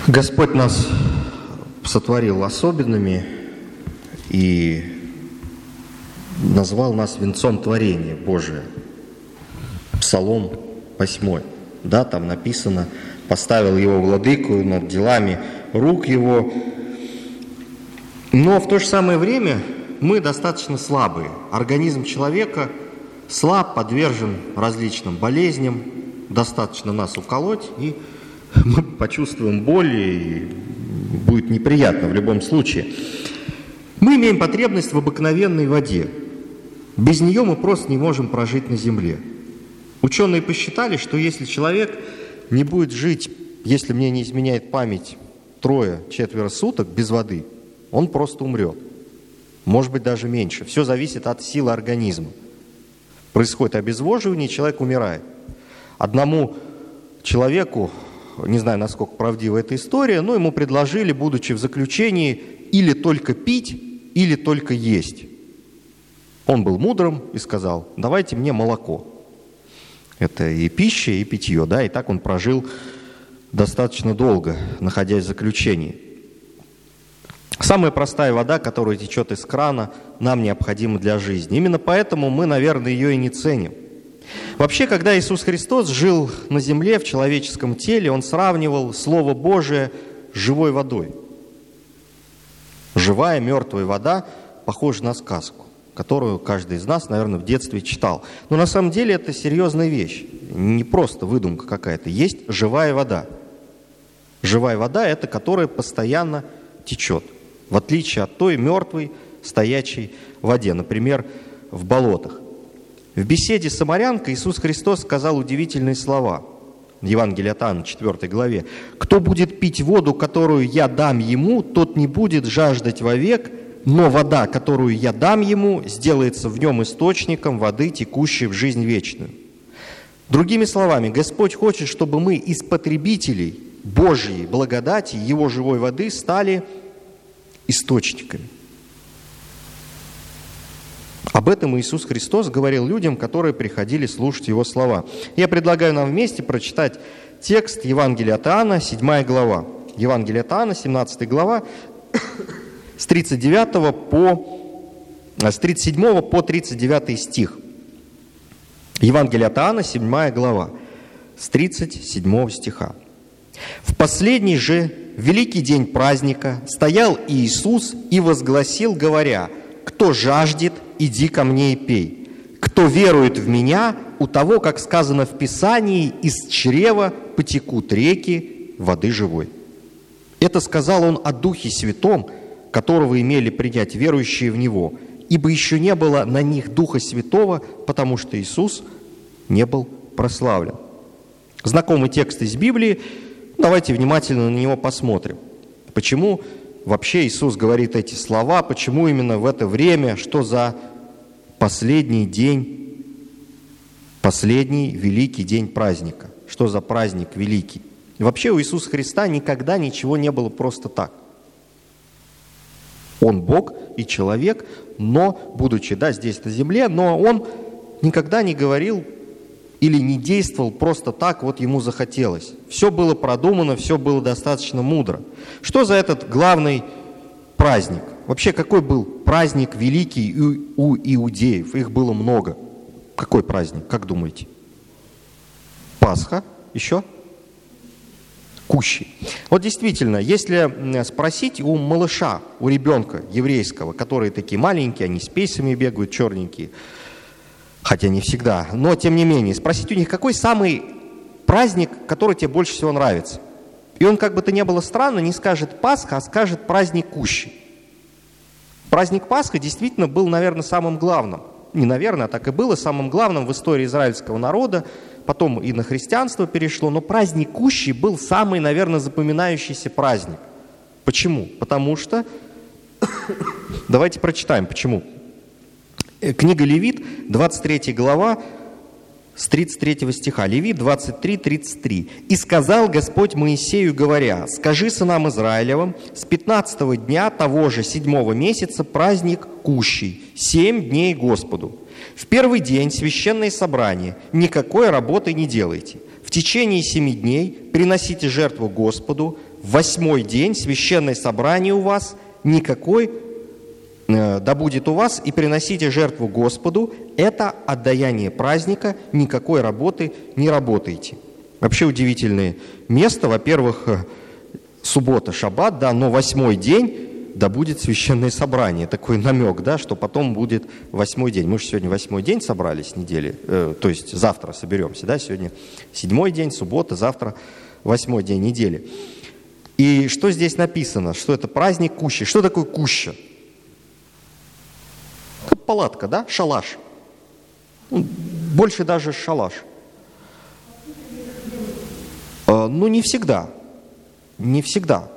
Господь нас сотворил особенными и назвал нас венцом творения Божия. Псалом 8. Да, там написано: «Поставил его владыку над делами рук его». Но в то же самое время мы достаточно слабые. Организм человека слаб, подвержен различным болезням. Достаточно нас уколоть, и мы почувствуем боль, и будет неприятно в любом случае. Мы имеем потребность в обыкновенной воде. Без нее мы просто не можем прожить на земле. Ученые посчитали, что если человек не будет жить, если мне не изменяет память, 3-4 суток без воды, он просто умрет. Может быть, даже меньше. Все зависит от силы организма. Происходит обезвоживание, и человек умирает. Одному человеку, не знаю, насколько правдива эта история, но ему предложили, будучи в заключении, или только пить, или только есть. Он был мудрым и сказал: давайте мне молоко. Это и пища, и питье, да, и так он прожил достаточно долго, находясь в заключении. Самая простая вода, которая течет из крана, нам необходима для жизни. Именно поэтому мы, наверное, ее и не ценим. Вообще, когда Иисус Христос жил на земле в человеческом теле, Он сравнивал Слово Божие с живой водой. Живая, мертвая вода похожа на сказку, которую каждый из нас, наверное, в детстве читал. Но на самом деле это серьезная вещь, не просто выдумка какая-то. Есть живая вода. Живая вода – это которая постоянно течет, в отличие от той мертвой, стоячей воде, например, в болотах. В беседе с самарянкой Иисус Христос сказал удивительные слова в Евангелии от Иоанна, 4 главе. «Кто будет пить воду, которую я дам ему, тот не будет жаждать вовек, но вода, которую я дам ему, сделается в нем источником воды, текущей в жизнь вечную». Другими словами, Господь хочет, чтобы мы из потребителей Божьей благодати, Его живой воды, стали источниками. Об этом Иисус Христос говорил людям, которые приходили слушать Его слова. Я предлагаю нам вместе прочитать текст Евангелия от Иоанна, 7 глава. Евангелие от Иоанна, 17 глава, с 37 по 39 стих. Евангелие от Иоанна, 7 глава, с 37 стиха. «В последний же великий день праздника стоял Иисус и возгласил, говоря: кто жаждет, иди ко мне и пей. Кто верует в Меня, у того, как сказано в Писании, из чрева потекут реки воды живой». Это сказал Он о Духе Святом, которого имели принять верующие в Него, ибо еще не было на них Духа Святого, потому что Иисус не был прославлен. Знакомый текст из Библии, давайте внимательно на него посмотрим. Почему вообще Иисус говорит эти слова, почему именно в это время, что за последний день, последний великий день праздника, что за праздник великий. И вообще у Иисуса Христа никогда ничего не было просто так. Он Бог и человек, но, будучи, здесь на земле, но Он никогда не говорил или не действовал просто так, вот Ему захотелось. Все было продумано, все было достаточно мудро. Что за этот главный праздник? Вообще, какой был праздник великий у иудеев? Их было много. Какой праздник, как думаете? Пасха? Еще? Кущи. Вот действительно, если спросить у малыша, у ребенка еврейского, которые такие маленькие, они с пейсами бегают, черненькие, хотя не всегда, но тем не менее, спросить у них, какой самый праздник, который тебе больше всего нравится. И он, как бы то ни было странно, не скажет Пасха, а скажет праздник Кущи. Праздник Пасхи действительно был, наверное, самым главным. Не наверное, а так и было самым главным в истории израильского народа. Потом и на христианство перешло, но праздник Кущи был самый, наверное, запоминающийся праздник. Почему? Потому что... Давайте прочитаем, почему. Книга Левит, 23 глава, с 33 стиха. Левит 23, 33. «И сказал Господь Моисею, говоря: скажи сынам Израилевым, с 15 дня того же 7 месяца праздник Кущий, 7 дней Господу. В первый день священное собрание, никакой работы не делайте. В течение 7 дней приносите жертву Господу, в 8-й день священное собрание у вас, никакой да будет у вас, и приносите жертву Господу, это отдаяние праздника, никакой работы не работайте». Вообще удивительное место. Во-первых, суббота, шаббат, да, но 8-й день, да будет священное собрание. Такой намек, да, что потом будет 8-й день. Мы же сегодня 8-й день собрались недели, то есть завтра соберемся, да, сегодня 7-й день, суббота, завтра 8-й день недели. И что здесь написано? Что это праздник кущи. Что такое куща? Палатка, да? Шалаш. Больше даже шалаш. Ну, не всегда. Не всегда.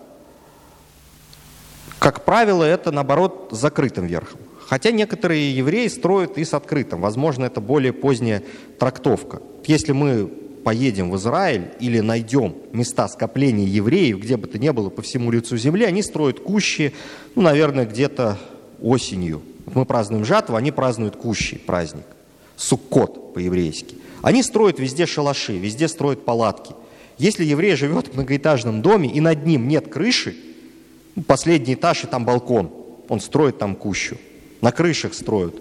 Как правило, это, наоборот, с закрытым верхом. Хотя некоторые евреи строят и с открытым. Возможно, это более поздняя трактовка. Если мы поедем в Израиль или найдем места скопления евреев, где бы то ни было по всему лицу земли, они строят кущи, ну, наверное, где-то осенью. Мы празднуем жатву, они празднуют кущи праздник. Суккот по-еврейски. Они строят везде шалаши, везде строят палатки. Если еврей живет в многоэтажном доме и над ним нет крыши, последний этаж и там балкон, он строит там кущу. На крышах строят.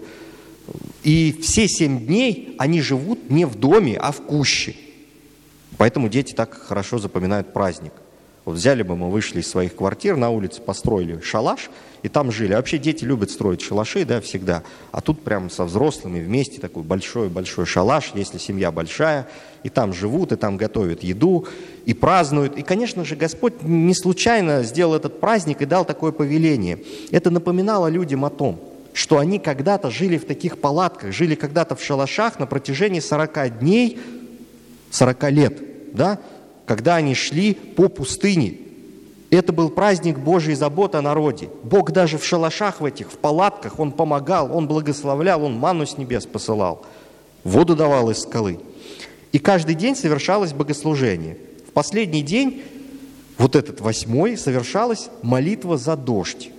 И все 7 дней они живут не в доме, а в куще. Поэтому дети так хорошо запоминают праздник. Вот взяли бы мы, вышли из своих квартир, на улице построили шалаш, и там жили. А вообще дети любят строить шалаши, да, всегда. А тут прям со взрослыми вместе такой большой-большой шалаш, если семья большая, и там живут, и там готовят еду, и празднуют. И, конечно же, Господь не случайно сделал этот праздник и дал такое повеление. Это напоминало людям о том, что они когда-то жили в таких палатках, жили когда-то в шалашах на протяжении 40 дней, 40 лет, да, когда они шли по пустыне. Это был праздник Божьей заботы о народе. Бог даже в шалашах в этих, в палатках, Он помогал, Он благословлял, Он манну с небес посылал, воду давал из скалы. И каждый день совершалось богослужение. В последний день, вот этот 8-й, совершалась молитва за дождь.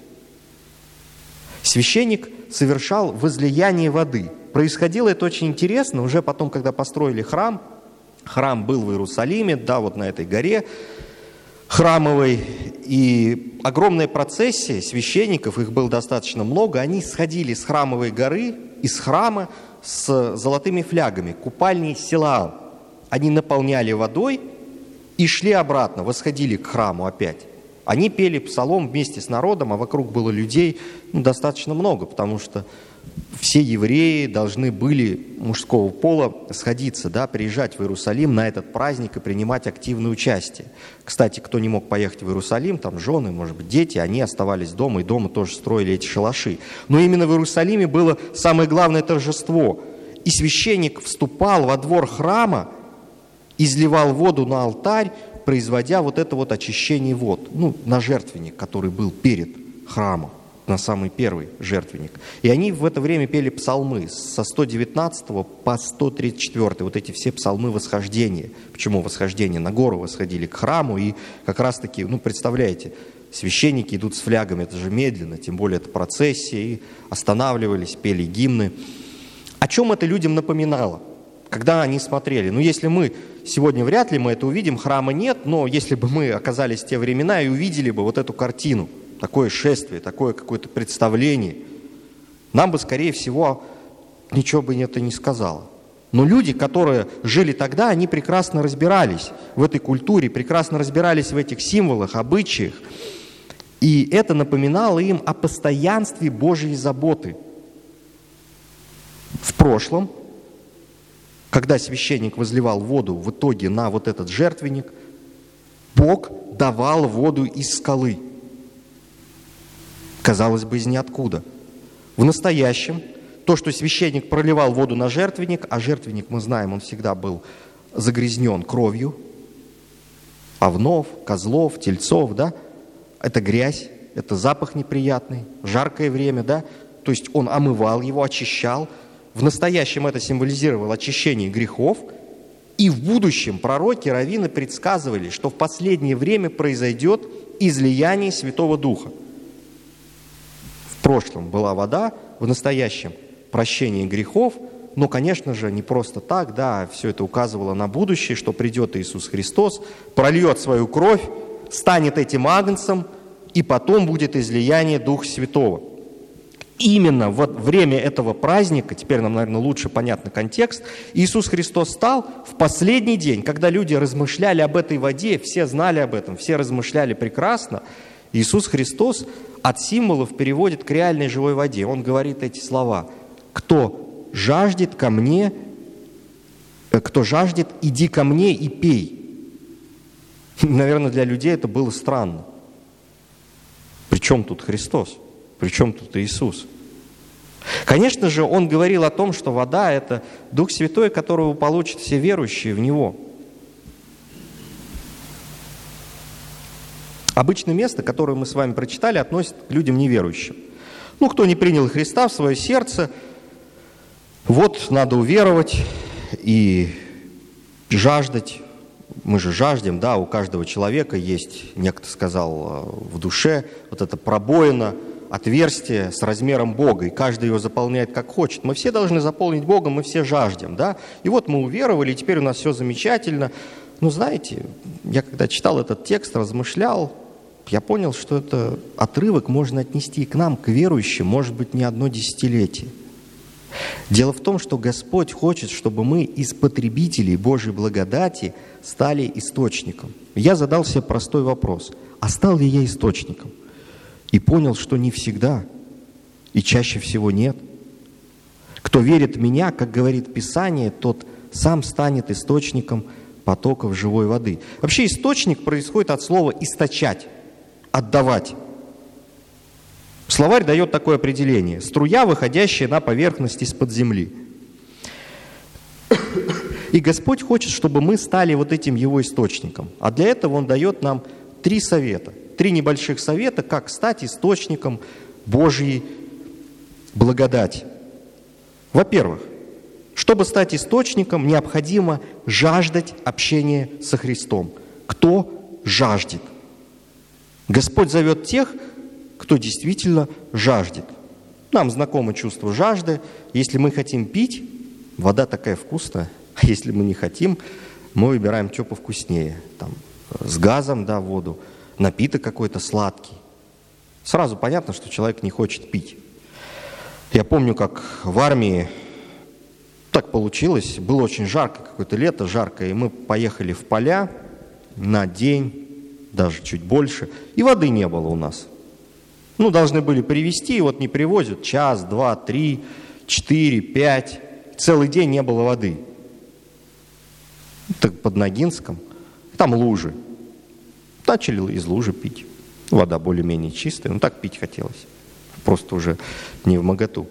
Священник совершал возлияние воды. Происходило это очень интересно, уже потом, когда построили храм, храм был в Иерусалиме, да, вот на этой горе храмовой, и огромная процессия священников, их было достаточно много, они сходили с храмовой горы, из храма с золотыми флягами, купальни Силаам. Они наполняли водой и шли обратно, восходили к храму опять. Они пели псалом вместе с народом, а вокруг было людей достаточно много, потому что все евреи должны были мужского пола сходиться, да, приезжать в Иерусалим на этот праздник и принимать активное участие. Кстати, кто не мог поехать в Иерусалим, там жены, может быть, дети, они оставались дома, и дома тоже строили эти шалаши. Но именно в Иерусалиме было самое главное торжество. И священник вступал во двор храма, изливал воду на алтарь, производя вот это вот очищение вод, на жертвенник, который был перед храмом, на самый первый жертвенник. И они в это время пели псалмы со 119 по 134, вот эти все псалмы восхождения. Почему восхождение? На гору восходили к храму, и как раз-таки, представляете, священники идут с флягами, это же медленно, тем более это процессия, и останавливались, пели гимны. О чем это людям напоминало, когда они смотрели? Если мы сегодня вряд ли мы это увидим, храма нет, но если бы мы оказались в те времена и увидели бы вот эту картину, такое шествие, такое какое-то представление, нам бы, скорее всего, ничего бы это не сказало. Но люди, которые жили тогда, они прекрасно разбирались в этой культуре, прекрасно разбирались в этих символах, обычаях. И это напоминало им о постоянстве Божьей заботы. В прошлом, когда священник возливал воду в итоге на вот этот жертвенник, Бог давал воду из скалы. Казалось бы, из ниоткуда. В настоящем, то, что священник проливал воду на жертвенник, а жертвенник, мы знаем, он всегда был загрязнен кровью, овнов, козлов, тельцов, да, это грязь, это запах неприятный, жаркое время, да, то есть он омывал его, очищал. В настоящем это символизировало очищение грехов, и в будущем пророки, раввины предсказывали, что в последнее время произойдет излияние Святого Духа. В прошлом была вода, в настоящем прощение грехов, но, конечно же, не просто так, да, все это указывало на будущее, что придет Иисус Христос, прольет свою кровь, станет этим агнцем, и потом будет излияние Духа Святого. Именно во время этого праздника, теперь нам, наверное, лучше понятен контекст, Иисус Христос стал в последний день, когда люди размышляли об этой воде, все знали об этом, все размышляли прекрасно, Иисус Христос от символов переводит к реальной живой воде. Он говорит эти слова: «Кто жаждет ко мне, кто жаждет, иди ко мне и пей». Наверное, для людей это было странно. При чем тут Христос? При чем тут Иисус? Конечно же, Он говорил о том, что вода – это Дух Святой, которого получат все верующие в Него. Обычное место, которое мы с вами прочитали, относится к людям неверующим. Кто не принял Христа в свое сердце, вот надо уверовать и жаждать. Мы же жаждем, да, у каждого человека есть, некто сказал, в душе вот эта пробоина, отверстие с размером Бога, и каждый его заполняет как хочет. Мы все должны заполнить Богом, мы все жаждем, да. И вот мы уверовали, и теперь у нас все замечательно. Знаете, я когда читал этот текст, размышлял, я понял, что этот отрывок можно отнести к нам, к верующим, может быть, не одно десятилетие. Дело в том, что Господь хочет, чтобы мы из потребителей Божьей благодати стали источником. Я задал себе простой вопрос: а стал ли я источником? И понял, что не всегда, и чаще всего нет. Кто верит в меня, как говорит Писание, тот сам станет источником потоков живой воды. Вообще источник происходит от слова «источать», «отдавать». Словарь дает такое определение: струя, выходящая на поверхность из-под земли. И Господь хочет, чтобы мы стали вот этим Его источником. А для этого Он дает нам 3 совета. 3 небольших совета, как стать источником Божьей благодати. Во-первых, чтобы стать источником, необходимо жаждать общения со Христом. Кто жаждет? Господь зовет тех, кто действительно жаждет. Нам знакомо чувство жажды. Если мы хотим пить, вода такая вкусная. А если мы не хотим, мы выбираем что повкуснее. Там, с газом, да, воду, напиток какой-то сладкий. Сразу понятно, что человек не хочет пить. Я помню, как в армии так получилось. Было очень жарко, какое-то лето жаркое, и мы поехали в поля на день, даже чуть больше, и воды не было у нас. Должны были привезти, и вот не привозят. 1, 2, 3, 4, 5. Целый день не было воды. Так под Ногинском. Там лужи. Начали из лужи пить. Вода более-менее чистая, но так пить хотелось. Просто уже не вмоготу.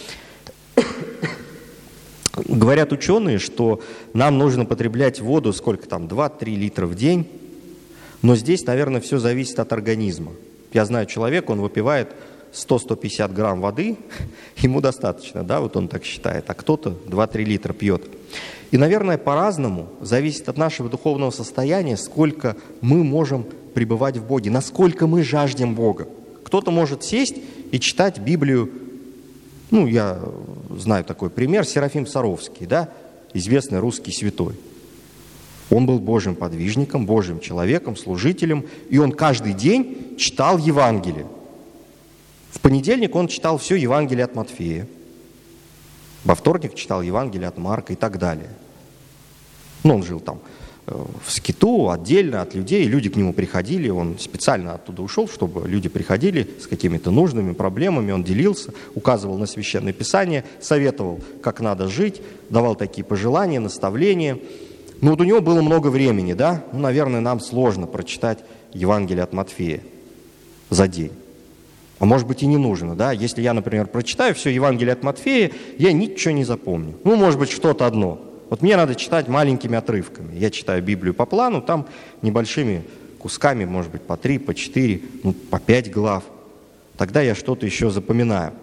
Говорят ученые, что нам нужно потреблять воду сколько там, 2-3 литра в день. Но здесь, наверное, все зависит от организма. Я знаю человека, он выпивает 100-150 грамм воды, ему достаточно, да, вот он так считает, а кто-то 2-3 литра пьет. И, наверное, по-разному зависит от нашего духовного состояния, сколько мы можем пребывать в Боге, насколько мы жаждем Бога. Кто-то может сесть и читать Библию, я знаю такой пример, Серафим Саровский, да, известный русский святой. Он был Божьим подвижником, Божьим человеком, служителем, и он каждый день читал Евангелие. В понедельник он читал все Евангелие от Матфея, во вторник читал Евангелие от Марка и так далее. Он жил там в скиту, отдельно от людей, люди к нему приходили, он специально оттуда ушел, чтобы люди приходили с какими-то нужными проблемами, он делился, указывал на Священное Писание, советовал, как надо жить, давал такие пожелания, наставления. Но вот у него было много времени, да? Наверное, нам сложно прочитать Евангелие от Матфея за день. А может быть и не нужно, да? Если я, например, прочитаю все Евангелие от Матфея, я ничего не запомню. Может быть, что-то одно. Вот мне надо читать маленькими отрывками. Я читаю Библию по плану, там небольшими кусками, может быть, по 3, по 4, по 5 глав. Тогда я что-то еще запоминаю.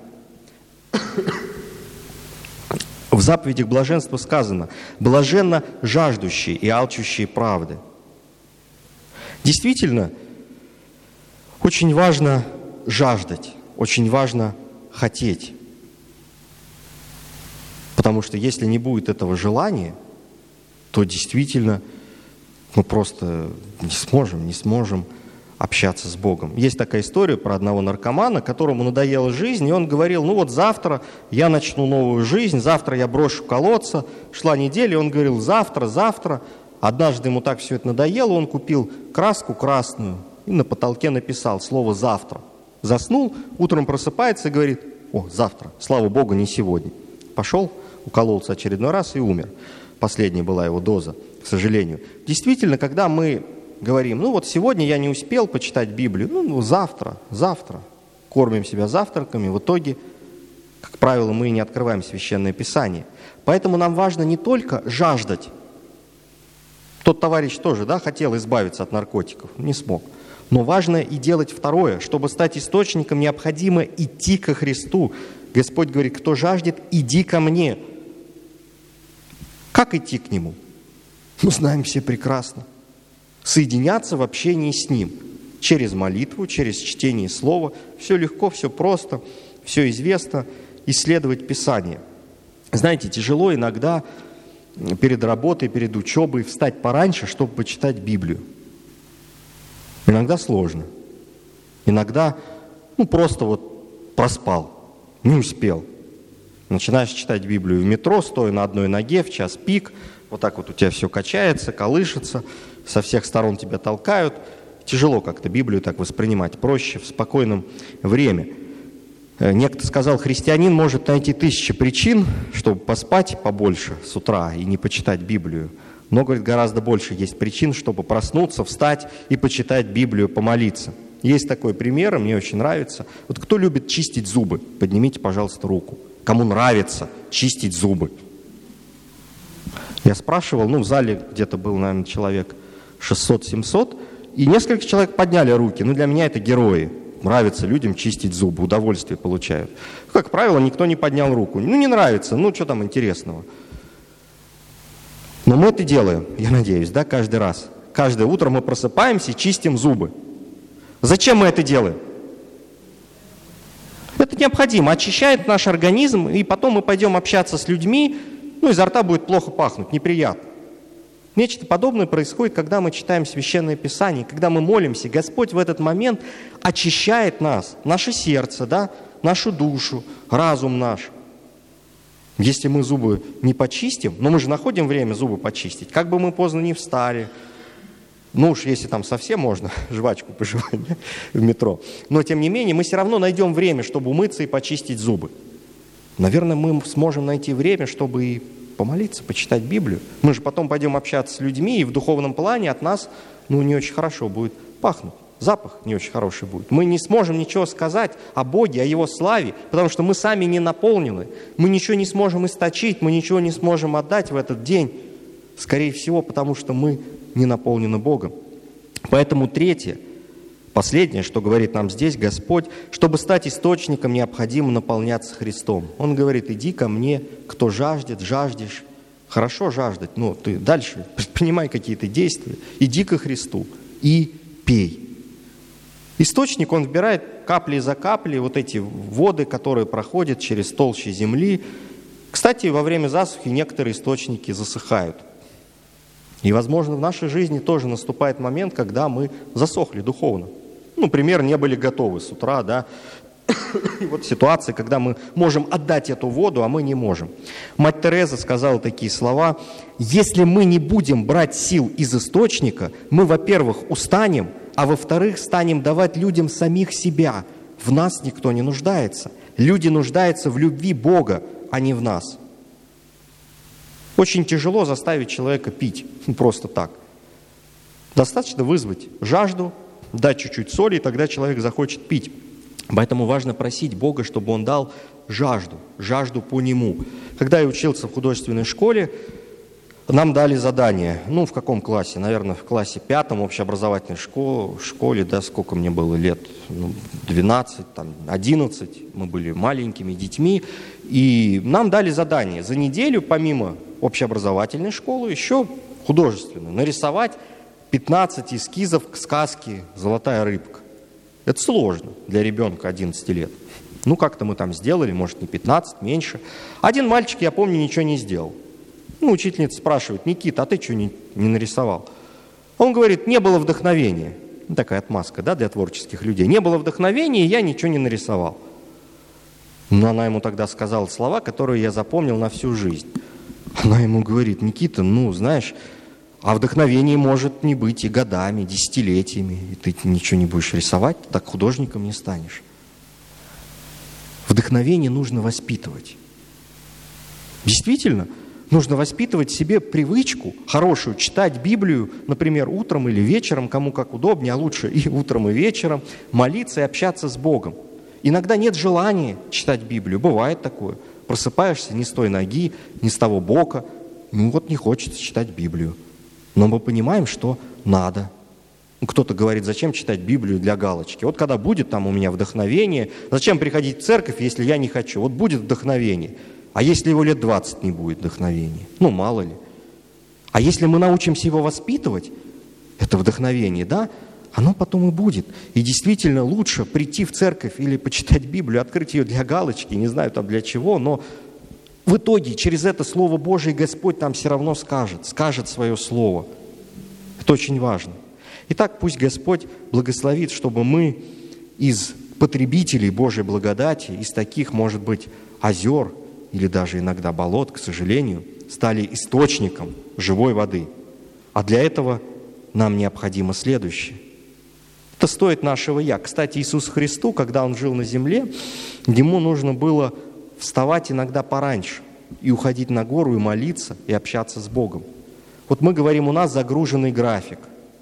В заповедях блаженства сказано: «Блаженно жаждущие и алчущие правды». Действительно, очень важно жаждать, очень важно хотеть. Потому что если не будет этого желания, то действительно мы просто не сможем общаться с Богом. Есть такая история про одного наркомана, которому надоела жизнь, и он говорил: ну вот завтра я начну новую жизнь, завтра я брошу колоться. Шла неделя, и он говорил: завтра. Однажды ему так все это надоело, он купил краску красную и на потолке написал слово «завтра». Заснул, утром просыпается и говорит: о, завтра, слава Богу, не сегодня. Пошел, укололся очередной раз и умер. Последняя была его доза, к сожалению. Действительно, когда мы говорим: ну вот сегодня я не успел почитать Библию, ну завтра, кормим себя завтраками, в итоге, как правило, мы не открываем Священное Писание. Поэтому нам важно не только жаждать. Тот товарищ тоже, хотел избавиться от наркотиков, не смог. Но важно и делать второе. Чтобы стать источником, необходимо идти ко Христу. Господь говорит: кто жаждет, иди ко мне. Как идти к Нему? Мы знаем все прекрасно. Соединяться в общении с Ним. Через молитву, через чтение Слова. Все легко, все просто, все известно. Исследовать Писание. Знаете, тяжело иногда перед работой, перед учебой встать пораньше, чтобы почитать Библию. Иногда сложно. Иногда, просто вот проспал, не успел. Начинаешь читать Библию в метро, стоя на одной ноге, в час пик. Вот так вот у тебя все качается, колышется, со всех сторон тебя толкают. Тяжело как-то Библию так воспринимать, проще в спокойном времени. Некто сказал: христианин может найти 1000 причин, чтобы поспать побольше с утра и не почитать Библию. Но, говорит, гораздо больше есть причин, чтобы проснуться, встать и почитать Библию, помолиться. Есть такой пример, и мне очень нравится. Вот кто любит чистить зубы? Поднимите, пожалуйста, руку. Кому нравится чистить зубы? Я спрашивал, в зале где-то был, наверное, человек 600-700, и несколько человек подняли руки. Для меня это герои. Нравится людям чистить зубы, удовольствие получают. Как правило, никто не поднял руку. Не нравится, что там интересного. Но мы это делаем, я надеюсь, каждый раз. Каждое утро мы просыпаемся и чистим зубы. Зачем мы это делаем? Это необходимо, очищает наш организм, и потом мы пойдем общаться с людьми, изо рта будет плохо пахнуть, неприятно. Нечто подобное происходит, когда мы читаем Священное Писание, когда мы молимся. Господь в этот момент очищает нас, наше сердце, нашу душу, разум наш. Если мы зубы не почистим, но мы же находим время зубы почистить, как бы мы поздно не встали, если там совсем можно жвачку пожевать в метро, но тем не менее мы все равно найдем время, чтобы умыться и почистить зубы. Наверное, мы сможем найти время, чтобы и помолиться, почитать Библию. Мы же потом пойдем общаться с людьми, и в духовном плане от нас, не очень хорошо будет пахнуть. Запах не очень хороший будет. Мы не сможем ничего сказать о Боге, о Его славе, потому что мы сами не наполнены. Мы ничего не сможем источить, мы ничего не сможем отдать в этот день. Скорее всего, потому что мы не наполнены Богом. Поэтому третье, последнее, что говорит нам здесь Господь: чтобы стать источником, необходимо наполняться Христом. Он говорит: иди ко мне, кто жаждет, жаждешь. Хорошо жаждать, но ты дальше предпринимай какие-то действия. Иди ко Христу и пей. Источник, он вбирает капли за каплей вот эти воды, которые проходят через толщи земли. Кстати, во время засухи некоторые источники засыхают. И, возможно, в нашей жизни тоже наступает момент, когда мы засохли духовно. Например, не были готовы с утра, И вот ситуация, когда мы можем отдать эту воду, а мы не можем. Мать Тереза сказала такие слова: если мы не будем брать сил из источника, мы, во-первых, устанем, а во-вторых, станем давать людям самих себя. В нас никто не нуждается. Люди нуждаются в любви Бога, а не в нас. Очень тяжело заставить человека пить просто так. Достаточно вызвать жажду, дать чуть-чуть соли, и тогда человек захочет пить. Поэтому важно просить Бога, чтобы Он дал жажду по Нему. Когда я учился в художественной школе, нам дали задание. В каком классе? Наверное, в классе 5 общеобразовательной школе, сколько мне было лет? 12, 11. Мы были маленькими детьми. И нам дали задание за неделю, помимо общеобразовательной школы, еще художественную, нарисовать 15 эскизов к сказке «Золотая рыбка». Это сложно для ребенка 11 лет. Ну, как-то мы там сделали, может, не 15, меньше. Один мальчик, я помню, ничего не сделал. Ну, учительница спрашивает: Никита, а ты что не нарисовал? Он говорит: не было вдохновения. Ну, такая отмазка, да, для творческих людей. Не было вдохновения, и я ничего не нарисовал. Но она ему тогда сказала слова, которые я запомнил на всю жизнь. Она ему говорит: Никита, ну, знаешь, а вдохновение может не быть и годами, десятилетиями. И ты ничего не будешь рисовать, так художником не станешь. Вдохновение нужно воспитывать. Действительно, нужно воспитывать в себе привычку хорошую читать Библию, например, утром или вечером, кому как удобнее, а лучше и утром, и вечером, молиться и общаться с Богом. Иногда нет желания читать Библию, бывает такое. Просыпаешься не с той ноги, не с того бока, ну вот не хочется читать Библию. Но мы понимаем, что надо. Кто-то говорит: зачем читать Библию для галочки? Вот когда будет там у меня вдохновение, зачем приходить в церковь, если я не хочу? Вот будет вдохновение. А если его лет 20 не будет вдохновения? Ну, мало ли. А если мы научимся его воспитывать, это вдохновение, да, оно потом и будет. И действительно лучше прийти в церковь или почитать Библию, открыть ее для галочки, не знаю там для чего, но в итоге через это Слово Божие Господь нам все равно скажет свое Слово. Это очень важно. Итак, пусть Господь благословит, чтобы мы из потребителей Божьей благодати, из таких, может быть, озер или даже иногда болот, к сожалению, стали источником живой воды. А для этого нам необходимо следующее. Это стоит нашего «я». Кстати, Иисусу Христу, когда Он жил на земле, Ему нужно было вставать иногда пораньше и уходить на гору, и молиться, и общаться с Богом. Вот мы говорим, у нас загруженный график.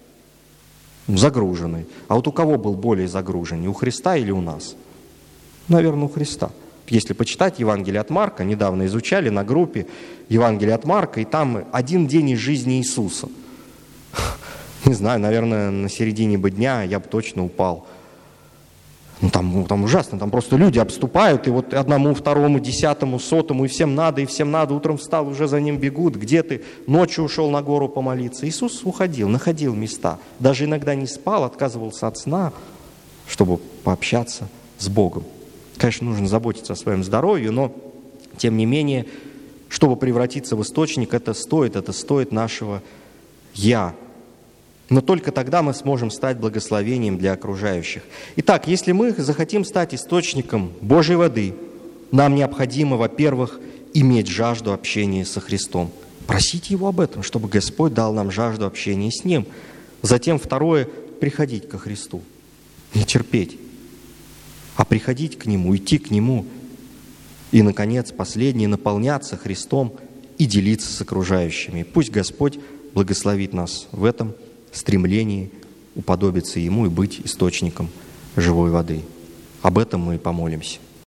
Загруженный. А вот у кого был более загруженный? У Христа или у нас? Наверное, у Христа. Если почитать Евангелие от Марка, недавно изучали на группе Евангелие от Марка, и там один день из жизни Иисуса. Не знаю, наверное, на середине бы дня я бы точно упал. Ну, там ужасно, там просто люди обступают, и вот одному, второму, 10-му, 100-му, и всем надо, утром встал, уже за ним бегут, где ты, ночью ушел на гору помолиться. Иисус уходил, находил места, даже иногда не спал, отказывался от сна, чтобы пообщаться с Богом. Конечно, нужно заботиться о своем здоровье, но, тем не менее, чтобы превратиться в источник, это стоит нашего «я». Но только тогда мы сможем стать благословением для окружающих. Итак, если мы захотим стать источником Божьей воды, нам необходимо, во-первых, иметь жажду общения со Христом. Просить Его об этом, чтобы Господь дал нам жажду общения с Ним. Затем, второе, приходить ко Христу. Не терпеть, а приходить к Нему, идти к Нему. И, наконец, последнее, наполняться Христом и делиться с окружающими. Пусть Господь благословит нас в этом стремлении уподобиться Ему и быть источником живой воды. Об этом мы и помолимся.